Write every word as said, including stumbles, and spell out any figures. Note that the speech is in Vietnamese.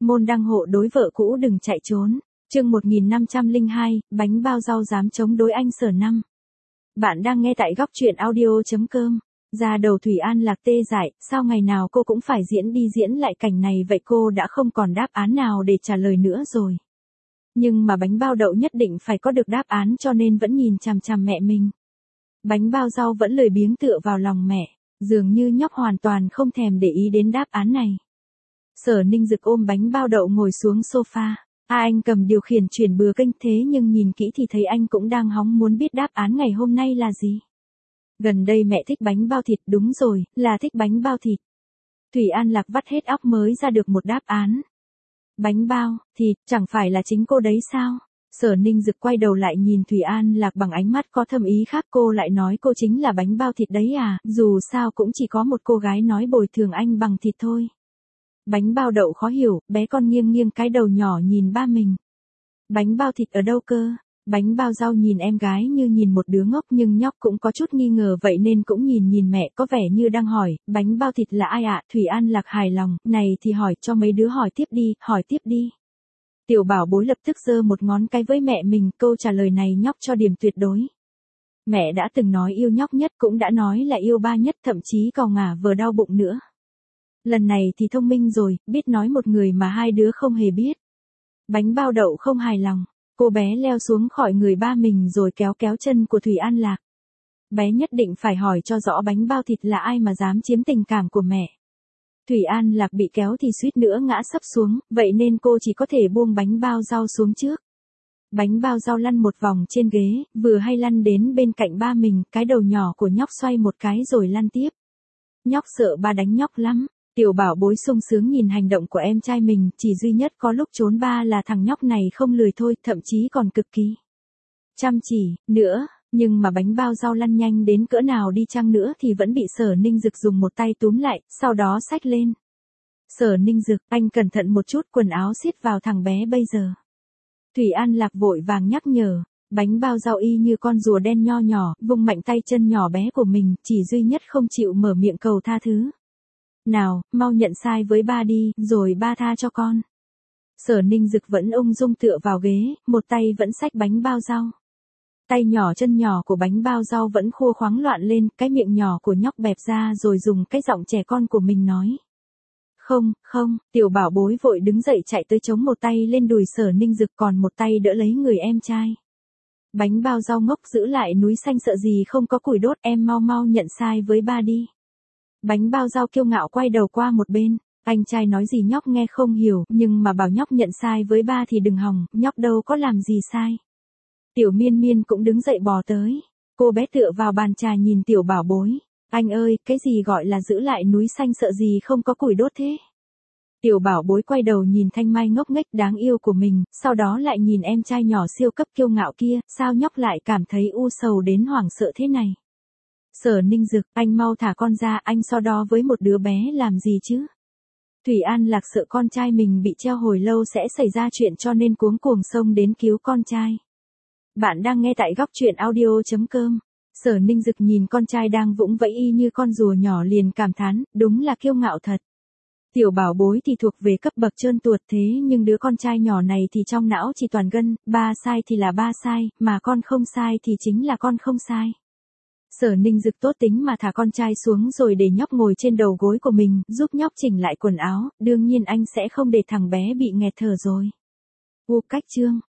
môn đăng hộ đối vợ cũ đừng chạy trốn. Chương một nghìn năm trăm lẻ hai, bánh bao rau dám chống đối anh Sở Năm. Bạn đang nghe tại góc truyện audio chấm com. Da đầu Thủy An Lạc tê dại, sao ngày nào cô cũng phải diễn đi diễn lại cảnh này vậy, cô đã không còn đáp án nào để trả lời nữa rồi. Nhưng mà bánh bao đậu nhất định phải có được đáp án cho nên vẫn nhìn chằm chằm mẹ mình. Bánh bao rau vẫn lười biếng tựa vào lòng mẹ, dường như nhóc hoàn toàn không thèm để ý đến đáp án này. Sở Ninh Dực ôm bánh bao đậu ngồi xuống sofa. À, anh cầm điều khiển chuyển bừa kênh thế nhưng nhìn kỹ thì thấy anh cũng đang hóng muốn biết đáp án ngày hôm nay là gì. Gần đây mẹ thích bánh bao thịt, đúng rồi, là thích bánh bao thịt. Thủy An Lạc vắt hết óc mới ra được một đáp án. Bánh bao, thịt, chẳng phải là chính cô đấy sao? Sở Ninh Dực quay đầu lại nhìn Thủy An Lạc bằng ánh mắt có thâm ý khác, cô lại nói cô chính là bánh bao thịt đấy à, dù sao cũng chỉ có một cô gái nói bồi thường anh bằng thịt thôi. Bánh bao đậu khó hiểu, bé con nghiêng nghiêng cái đầu nhỏ nhìn ba mình. Bánh bao thịt ở đâu cơ? Bánh bao rau nhìn em gái như nhìn một đứa ngốc nhưng nhóc cũng có chút nghi ngờ vậy nên cũng nhìn nhìn mẹ có vẻ như đang hỏi, bánh bao thịt là ai ạ? À? Thủy An Lạc hài lòng, này thì hỏi cho mấy đứa hỏi tiếp đi, hỏi tiếp đi. Tiểu bảo bối lập tức giơ một ngón cái với mẹ mình, câu trả lời này nhóc cho điểm tuyệt đối. Mẹ đã từng nói yêu nhóc nhất, cũng đã nói là yêu ba nhất, thậm chí còn ngả vừa đau bụng nữa. Lần này thì thông minh rồi, biết nói một người mà hai đứa không hề biết. Bánh bao đậu không hài lòng, cô bé leo xuống khỏi người ba mình rồi kéo kéo chân của Thủy An Lạc. Bé nhất định phải hỏi cho rõ bánh bao thịt là ai mà dám chiếm tình cảm của mẹ. Thủy An Lạc bị kéo thì suýt nữa ngã sấp xuống, vậy nên cô chỉ có thể buông bánh bao rau xuống trước. Bánh bao rau lăn một vòng trên ghế, vừa hay lăn đến bên cạnh ba mình, cái đầu nhỏ của nhóc xoay một cái rồi lăn tiếp. Nhóc sợ ba đánh nhóc lắm. Tiểu bảo bối sung sướng nhìn hành động của em trai mình, chỉ duy nhất có lúc trốn ba là thằng nhóc này không lười thôi, thậm chí còn cực kỳ chăm chỉ, nữa, nhưng mà bánh bao rau lăn nhanh đến cỡ nào đi chăng nữa thì vẫn bị Sở Ninh Dực dùng một tay túm lại, sau đó xách lên. Sở Ninh Dực, anh cẩn thận một chút, quần áo siết vào thằng bé bây giờ. Thủy An Lạc vội vàng nhắc nhở, bánh bao rau y như con rùa đen nho nhỏ, vung mạnh tay chân nhỏ bé của mình, chỉ duy nhất không chịu mở miệng cầu tha thứ. Nào, mau nhận sai với ba đi, rồi ba tha cho con. Sở Ninh Dực vẫn ung dung tựa vào ghế, một tay vẫn xách bánh bao rau. Tay nhỏ chân nhỏ của bánh bao rau vẫn khua khoáng loạn lên, cái miệng nhỏ của nhóc bẹp ra rồi dùng cái giọng trẻ con của mình nói. Không, không, tiểu bảo bối vội đứng dậy chạy tới chống một tay lên đùi Sở Ninh Dực còn một tay đỡ lấy người em trai. Bánh bao rau ngốc giữ lại núi xanh sợ gì không có củi đốt, em mau mau nhận sai với ba đi. Bánh bao rau kiêu ngạo quay đầu qua một bên, anh trai nói gì nhóc nghe không hiểu, nhưng mà bảo nhóc nhận sai với ba thì đừng hòng, nhóc đâu có làm gì sai. Tiểu Miên Miên cũng đứng dậy bò tới, cô bé tựa vào bàn trà nhìn tiểu bảo bối, anh ơi, cái gì gọi là giữ lại núi xanh sợ gì không có củi đốt thế. Tiểu bảo bối quay đầu nhìn Thanh Mai ngốc nghếch đáng yêu của mình, sau đó lại nhìn em trai nhỏ siêu cấp kiêu ngạo kia, sao nhóc lại cảm thấy u sầu đến hoảng sợ thế này. Sở Ninh Dực, anh mau thả con ra, anh so đo với một đứa bé làm gì chứ? Thủy An Lạc sợ con trai mình bị treo hồi lâu sẽ xảy ra chuyện cho nên cuống cuồng xông đến cứu con trai. Bạn đang nghe tại góc truyện audio chấm com. Sở Ninh Dực nhìn con trai đang vũng vẫy y như con rùa nhỏ liền cảm thán, đúng là kiêu ngạo thật. Tiểu bảo bối thì thuộc về cấp bậc trơn tuột thế nhưng đứa con trai nhỏ này thì trong não chỉ toàn gân, ba sai thì là ba sai, mà con không sai thì chính là con không sai. Sở Ninh Dực tốt tính mà thả con trai xuống rồi để nhóc ngồi trên đầu gối của mình, giúp nhóc chỉnh lại quần áo, đương nhiên anh sẽ không để thằng bé bị nghẹt thở rồi. U cách chương,